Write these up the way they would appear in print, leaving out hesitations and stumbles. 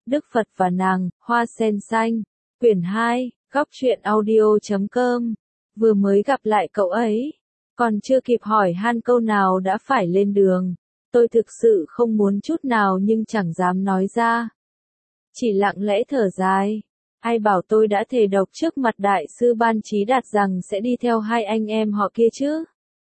Đức Phật và nàng, Hoa sen xanh. Quyển 2, Góc truyện audio.com. Vừa mới gặp lại cậu ấy, còn chưa kịp hỏi han câu nào đã phải lên đường. Tôi thực sự không muốn chút nào nhưng chẳng dám nói ra. Chỉ lặng lẽ thở dài. Ai bảo tôi đã thề độc trước mặt đại sư Ban Trí Đạt rằng sẽ đi theo hai anh em họ kia chứ.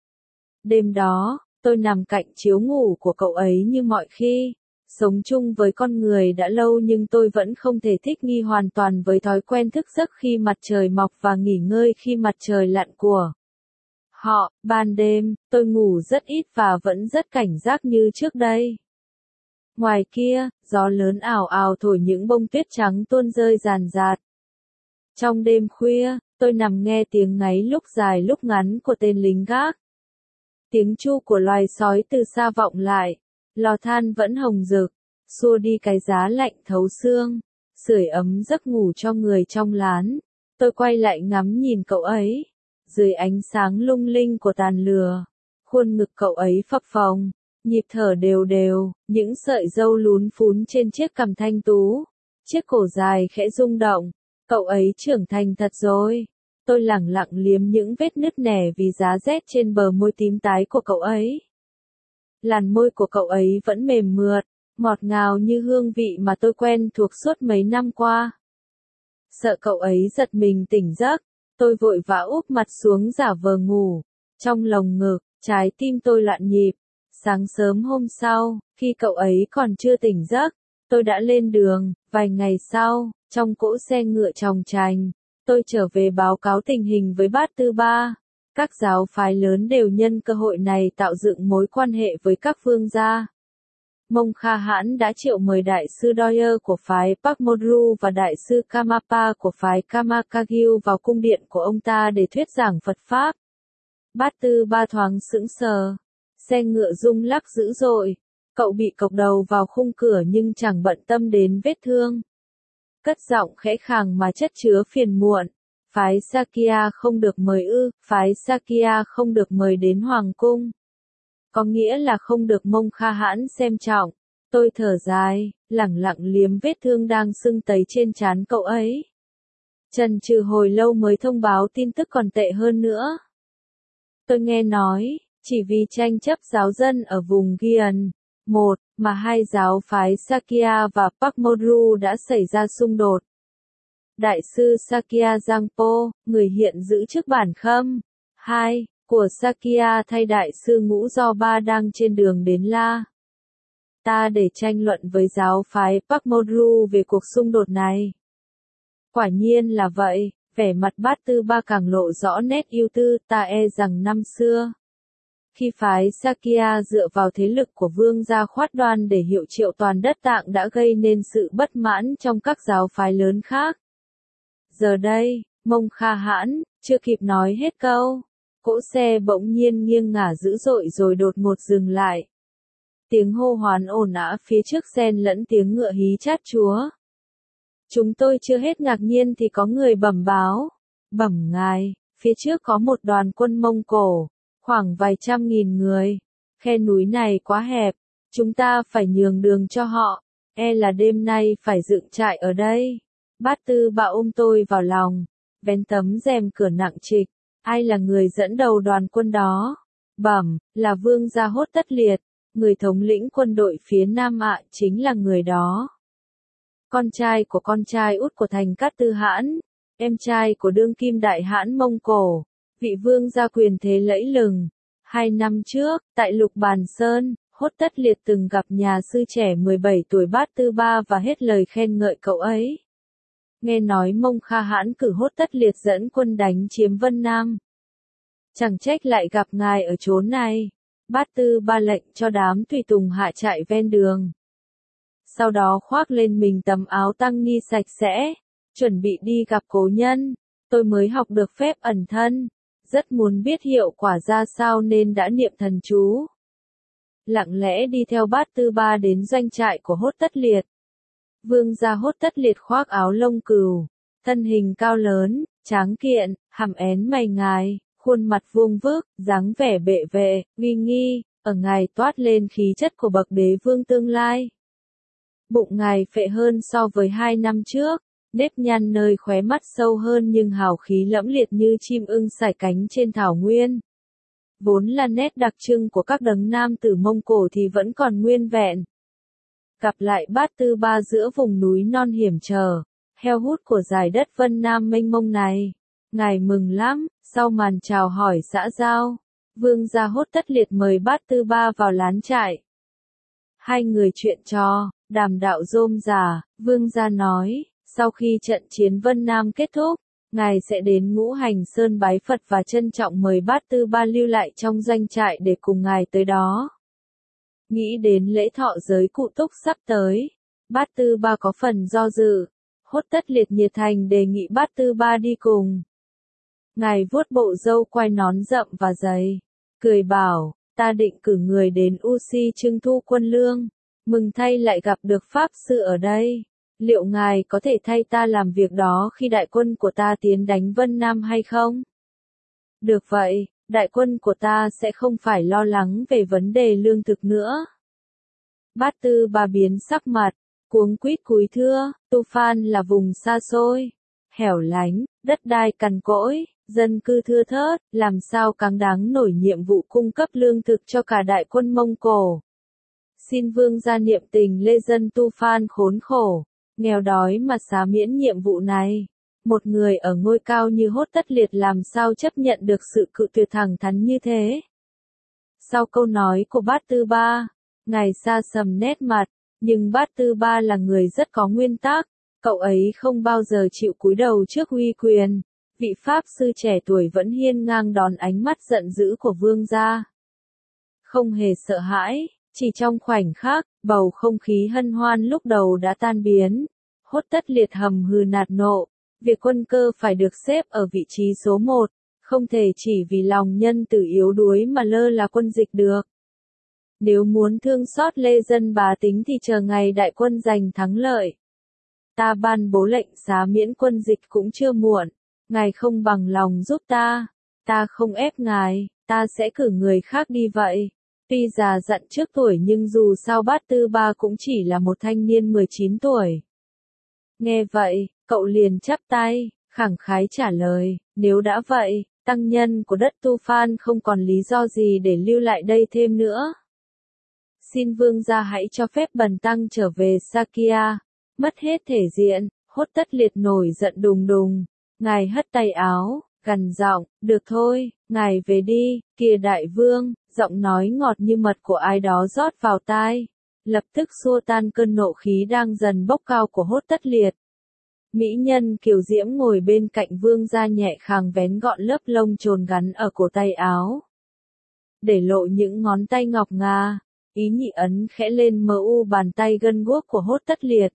Đêm đó, tôi nằm cạnh chiếu ngủ của cậu ấy như mọi khi. Sống chung với con người đã lâu nhưng tôi vẫn không thể thích nghi hoàn toàn với thói quen thức giấc khi mặt trời mọc và nghỉ ngơi khi mặt trời lặn của họ. Ban đêm, tôi ngủ rất ít và vẫn rất cảnh giác như trước đây. Ngoài kia, gió lớn ảo ảo thổi những bông tuyết trắng tuôn rơi ràn rạt. Trong đêm khuya, tôi nằm nghe tiếng ngáy lúc dài lúc ngắn của tên lính gác. Tiếng chu của loài sói từ xa vọng lại. Lò than vẫn hồng rực, xua đi cái giá lạnh thấu xương, sưởi ấm giấc ngủ cho người trong lán. Tôi quay lại ngắm nhìn cậu ấy. Dưới ánh sáng lung linh của tàn lửa, khuôn ngực cậu ấy phập phồng, nhịp thở đều đều, những sợi râu lún phún trên chiếc cằm thanh tú, chiếc cổ dài khẽ rung động. Cậu ấy trưởng thành thật rồi. Tôi lẳng lặng liếm những vết nứt nẻ vì giá rét trên bờ môi tím tái của cậu ấy. Làn môi của cậu ấy vẫn mềm mượt, ngọt ngào như hương vị mà tôi quen thuộc suốt mấy năm qua. Sợ cậu ấy giật mình tỉnh giấc, tôi vội vã úp mặt xuống giả vờ ngủ. Trong lồng ngực, trái tim tôi loạn nhịp. Sáng sớm hôm sau, khi cậu ấy còn chưa tỉnh giấc, tôi đã lên đường. Vài ngày sau, trong cỗ xe ngựa chòng chành, tôi trở về báo cáo tình hình với Bát Tư Ba. Các giáo phái lớn đều nhân cơ hội này tạo dựng mối quan hệ với các vương gia. Mông Kha Hãn đã triệu mời đại sư Doyer của phái Pakmodru và đại sư Kamapa của phái Kamakagyu vào cung điện của ông ta để thuyết giảng Phật Pháp. Bát Tư Ba thoáng sững sờ. Xe ngựa rung lắc dữ dội. Cậu bị cộc đầu vào khung cửa nhưng chẳng bận tâm đến vết thương. Cất giọng khẽ khàng mà chất chứa phiền muộn. Phái Sakya không được mời ư? Phái Sakya không được mời đến Hoàng cung. Có nghĩa là không được Mông Kha Hãn xem trọng. Tôi thở dài, lẳng lặng liếm vết thương đang sưng tấy trên trán cậu ấy. Chần chừ hồi lâu mới thông báo tin tức còn tệ hơn nữa. Tôi nghe nói, chỉ vì tranh chấp giáo dân ở vùng Gyan, mà hai giáo phái Sakya và Pakmodru đã xảy ra xung đột. Đại sư Sakya Jangpo, người hiện giữ chức bản khâm 2 của Sakya thay đại sư Ngũ Do Ba đang trên đường đến La Ta để tranh luận với giáo phái Pakmodru về cuộc xung đột này. Quả nhiên là vậy, vẻ mặt Bát Tư Ba càng lộ rõ nét ưu tư. Ta e rằng năm xưa, khi phái Sakya dựa vào thế lực của vương gia Khoát Đoan để hiệu triệu toàn đất Tạng đã gây nên sự bất mãn trong các giáo phái lớn khác. Giờ đây, Mông Kha Hãn, chưa kịp nói hết câu, cỗ xe bỗng nhiên nghiêng ngả dữ dội rồi đột ngột dừng lại. Tiếng hô hoán ồn ào phía trước xen lẫn tiếng ngựa hí chát chúa. Chúng tôi chưa hết ngạc nhiên thì có người bẩm báo. Bẩm ngài, phía trước có một đoàn quân Mông Cổ, khoảng vài trăm nghìn người. Khe núi này quá hẹp, chúng ta phải nhường đường cho họ. E là đêm nay phải dựng trại ở đây. Bát Tư Ba ôm tôi vào lòng, vén tấm rèm cửa nặng trịch. Ai là người dẫn đầu đoàn quân đó? Bẩm, là vương gia Hốt Tất Liệt, người thống lĩnh quân đội phía Nam ạ, chính là người đó. Con trai của con trai út của Thành Cát Tư Hãn, em trai của đương kim đại hãn Mông Cổ, vị vương gia quyền thế lẫy lừng. 2 năm trước, tại Lục Bàn Sơn, Hốt Tất Liệt từng gặp nhà sư trẻ 17 tuổi Bát Tư Ba và hết lời khen ngợi cậu ấy. Nghe nói Mông Kha Hãn cử Hốt Tất Liệt dẫn quân đánh chiếm Vân Nam. Chẳng trách lại gặp ngài ở chốn này. Bát Tư Ba lệnh cho đám tùy tùng hạ trại ven đường. Sau đó khoác lên mình tấm áo tăng ni sạch sẽ, chuẩn bị đi gặp cố nhân. Tôi mới học được phép ẩn thân, rất muốn biết hiệu quả ra sao nên đã niệm thần chú. Lặng lẽ đi theo Bát Tư Ba đến doanh trại của Hốt Tất Liệt. Vương gia Hốt Tất Liệt khoác áo lông cừu, thân hình cao lớn, tráng kiện, hàm én mày ngài, khuôn mặt vuông vức, dáng vẻ bệ vệ, uy nghi, ở ngài toát lên khí chất của bậc đế vương tương lai. Bụng ngài phệ hơn so với 2 năm trước, nếp nhăn nơi khóe mắt sâu hơn nhưng hào khí lẫm liệt như chim ưng sải cánh trên thảo nguyên. Vốn là nét đặc trưng của các đấng nam tử Mông Cổ thì vẫn còn nguyên vẹn. Gặp lại Bát Tư Ba giữa vùng núi non hiểm trở, heo hút của dải đất Vân Nam mênh mông này, ngài mừng lắm. Sau màn chào hỏi xã giao, vương gia Hốt Tất Liệt mời Bát Tư Ba vào lán trại. Hai người chuyện trò, đàm đạo rôm rả. Vương gia nói, sau khi trận chiến Vân Nam kết thúc, ngài sẽ đến Ngũ Hành Sơn bái Phật và trân trọng mời Bát Tư Ba lưu lại trong doanh trại để cùng ngài tới đó. Nghĩ đến lễ thọ giới cụ túc sắp tới, Bát Tư Ba có phần do dự. Hốt Tất Liệt nhiệt thành đề nghị Bát Tư Ba đi cùng. Ngài vuốt bộ râu quai nón rậm và dày, cười bảo, ta định cử người đến U Si trưng thu quân lương, mừng thay lại gặp được Pháp Sư ở đây. Liệu ngài có thể thay ta làm việc đó khi đại quân của ta tiến đánh Vân Nam hay không? Được vậy, đại quân của ta sẽ không phải lo lắng về vấn đề lương thực nữa. Bát Tư Ba biến sắc mặt, cuống quýt cúi thưa, Tu Phan là vùng xa xôi, hẻo lánh, đất đai cằn cỗi, dân cư thưa thớt, làm sao cáng đáng nổi nhiệm vụ cung cấp lương thực cho cả đại quân Mông Cổ. Xin vương gia niệm tình lê dân Tu Phan khốn khổ, nghèo đói mà xá miễn nhiệm vụ này. Một người ở ngôi cao như Hốt Tất Liệt làm sao chấp nhận được sự cự tuyệt thẳng thắn như thế. Sau câu nói của Bát Tư Ba, ngài xa sầm nét mặt, nhưng Bát Tư Ba là người rất có nguyên tắc, cậu ấy không bao giờ chịu cúi đầu trước uy quyền. Vị Pháp Sư trẻ tuổi vẫn hiên ngang đón ánh mắt giận dữ của vương gia. Không hề sợ hãi, chỉ trong khoảnh khắc, bầu không khí hân hoan lúc đầu đã tan biến. Hốt Tất Liệt hầm hừ nạt nộ, việc quân cơ phải được xếp ở vị trí số 1, không thể chỉ vì lòng nhân từ yếu đuối mà lơ là quân dịch được. Nếu muốn thương xót lê dân bá tính thì chờ ngày đại quân giành thắng lợi. Ta ban bố lệnh xá miễn quân dịch cũng chưa muộn. Ngài không bằng lòng giúp ta không ép ngài, ta sẽ cử người khác đi vậy. Tuy già dặn trước tuổi nhưng dù sao Bát Tư Ba cũng chỉ là một thanh niên 19 tuổi. Nghe vậy, cậu liền chắp tay, khẳng khái trả lời, nếu đã vậy, tăng nhân của đất Tu Phan không còn lý do gì để lưu lại đây thêm nữa. Xin vương gia hãy cho phép bần tăng trở về Sakya, mất hết thể diện. Hốt Tất Liệt nổi giận đùng đùng. Ngài hất tay áo, gằn giọng, được thôi, ngài về đi, kìa đại vương, giọng nói ngọt như mật của ai đó rót vào tai, lập tức xua tan cơn nộ khí đang dần bốc cao của Hốt Tất Liệt. Mỹ nhân kiều diễm ngồi bên cạnh vương gia nhẹ khàng vén gọn lớp lông chồn gắn ở cổ tay áo, để lộ những ngón tay ngọc ngà, ý nhị ấn khẽ lên mờ u bàn tay gân guốc của Hốt Tất Liệt.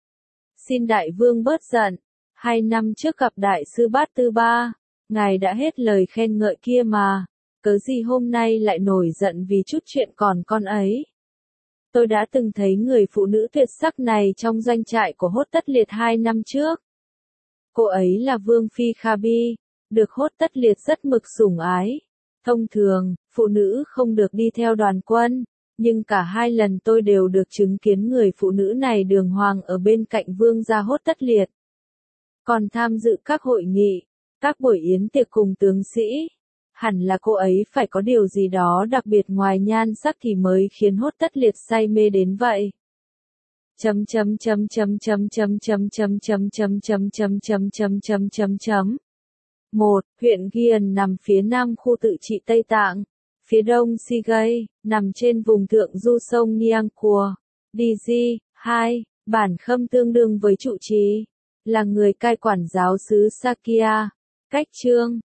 Xin đại vương bớt giận. 2 năm trước gặp đại sư Bát Tư Ba, ngài đã hết lời khen ngợi kia mà, cớ gì hôm nay lại nổi giận vì chút chuyện còn con ấy. Tôi đã từng thấy người phụ nữ tuyệt sắc này trong doanh trại của Hốt Tất Liệt 2 năm trước. Cô ấy là Vương Phi Kha Bi, được Hốt Tất Liệt rất mực sủng ái. Thông thường, phụ nữ không được đi theo đoàn quân, nhưng cả 2 lần tôi đều được chứng kiến người phụ nữ này đường hoàng ở bên cạnh vương gia Hốt Tất Liệt. Còn tham dự các hội nghị, các buổi yến tiệc cùng tướng sĩ. Hẳn là cô ấy phải có điều gì đó đặc biệt ngoài nhan sắc thì mới khiến Hốt Tất Liệt say mê đến vậy. Một, huyện Ghiền nằm phía nam khu tự trị Tây Tạng, phía đông Sigay, nằm trên vùng thượng du sông Niangkor. DG, 2, bản khâm tương đương với trụ trì, là người cai quản giáo xứ Sakya. Cách chương